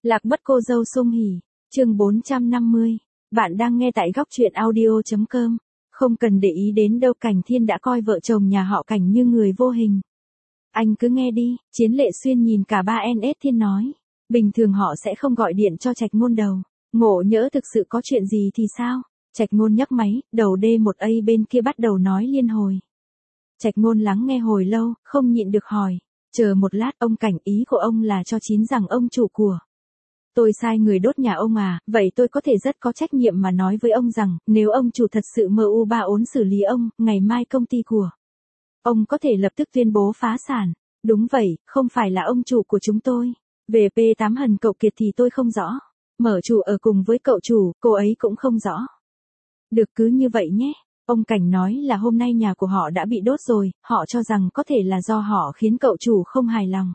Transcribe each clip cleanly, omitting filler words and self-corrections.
Lạc mất cô dâu sum hỉ, chương 450. Bạn đang nghe tại góc truyện audio.com. Không cần để ý đến đâu, Cảnh Thiên đã coi vợ chồng nhà họ Cảnh như người vô hình. Anh cứ nghe đi, Chiến Lệ Xuyên nhìn cả ba NS Thiên nói. Bình thường họ sẽ không gọi điện cho Trạch Ngôn đâu. Ngộ nhỡ thực sự có chuyện gì thì sao? Trạch Ngôn nhấc máy, đầu D1A bên kia bắt đầu nói liên hồi. Trạch Ngôn lắng nghe hồi lâu, không nhịn được hỏi. Chờ một lát, ông Cảnh, ý của ông là cho Chín rằng ông chủ của tôi sai người đốt nhà ông à? Vậy tôi có thể rất có trách nhiệm mà nói với ông rằng, nếu ông chủ thật sự MU3 ốn xử lý ông, ngày mai công ty của ông có thể lập tức tuyên bố phá sản. Đúng vậy, không phải là ông chủ của chúng tôi. Về P8 Hần cậu Kiệt thì tôi không rõ. Mở chủ ở cùng với cậu chủ, cô ấy cũng không rõ. Được, cứ như vậy nhé. Ông Cảnh nói là hôm nay nhà của họ đã bị đốt rồi, họ cho rằng có thể là do họ khiến cậu chủ không hài lòng.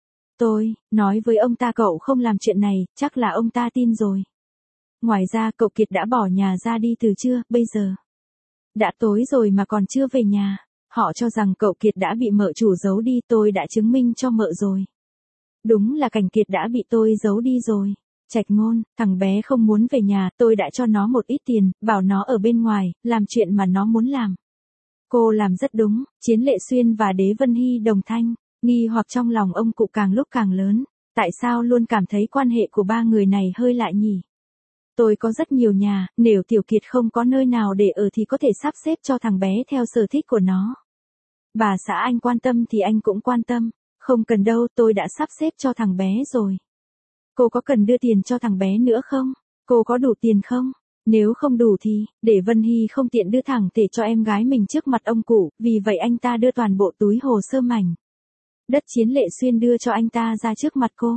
Tôi nói với ông ta cậu không làm chuyện này, chắc là ông ta tin rồi. Ngoài ra cậu Kiệt đã bỏ nhà ra đi từ trưa, bây giờ đã tối rồi mà còn chưa về nhà. Họ cho rằng cậu Kiệt đã bị mợ chủ giấu đi, tôi đã chứng minh cho mợ rồi. Đúng là Cảnh Kiệt đã bị tôi giấu đi rồi. Trạch Ngôn, thằng bé không muốn về nhà, tôi đã cho nó một ít tiền, bảo nó ở bên ngoài, làm chuyện mà nó muốn làm. Cô làm rất đúng. Chiến Lệ Xuyên và Đế Vân Hy đồng thanh. Nghi hoặc trong lòng ông cụ càng lúc càng lớn. Tại sao luôn cảm thấy quan hệ của ba người này hơi lạ nhỉ? Tôi có rất nhiều nhà, nếu Tiểu Kiệt không có nơi nào để ở thì có thể sắp xếp cho thằng bé theo sở thích của nó. Bà xã anh quan tâm thì anh cũng quan tâm. Không cần đâu, tôi đã sắp xếp cho thằng bé rồi. Cô có cần đưa tiền cho thằng bé nữa không? Cô có đủ tiền không? Nếu không đủ thì, để Vân Hy không tiện đưa thẳng tể cho em gái mình trước mặt ông cụ, vì vậy anh ta đưa toàn bộ túi hồ sơ mảnh đất Chiến Lệ Xuyên đưa cho anh ta ra trước mặt cô.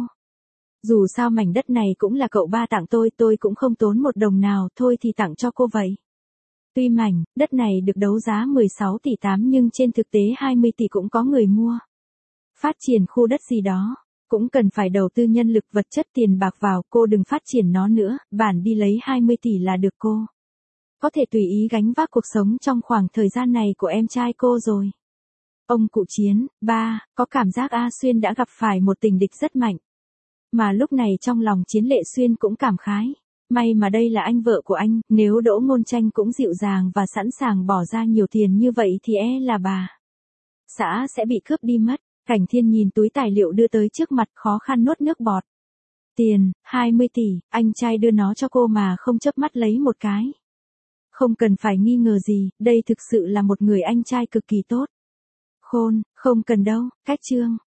Dù sao mảnh đất này cũng là cậu ba tặng tôi cũng không tốn một đồng nào, thôi thì tặng cho cô vậy. Tuy mảnh đất này được đấu giá 16 tỷ 8 nhưng trên thực tế 20 tỷ cũng có người mua. Phát triển khu đất gì đó, cũng cần phải đầu tư nhân lực vật chất tiền bạc vào, cô đừng phát triển nó nữa, bản đi lấy 20 tỷ là được cô. Có thể tùy ý gánh vác cuộc sống trong khoảng thời gian này của em trai cô rồi. Ông cụ Chiến, ba, có cảm giác A Xuyên đã gặp phải một tình địch rất mạnh. Mà lúc này trong lòng Chiến Lệ Xuyên cũng cảm khái. May mà đây là anh vợ của anh, nếu Đỗ Ngôn Tranh cũng dịu dàng và sẵn sàng bỏ ra nhiều tiền như vậy thì là bà xã sẽ bị cướp đi mất. Cảnh Thiên nhìn túi tài liệu đưa tới trước mặt, khó khăn nuốt nước bọt. Tiền, 20 tỷ, anh trai đưa nó cho cô mà không chớp mắt lấy một cái. Không cần phải nghi ngờ gì, đây thực sự là một người anh trai cực kỳ tốt. Khôn, không cần đâu, cách chương.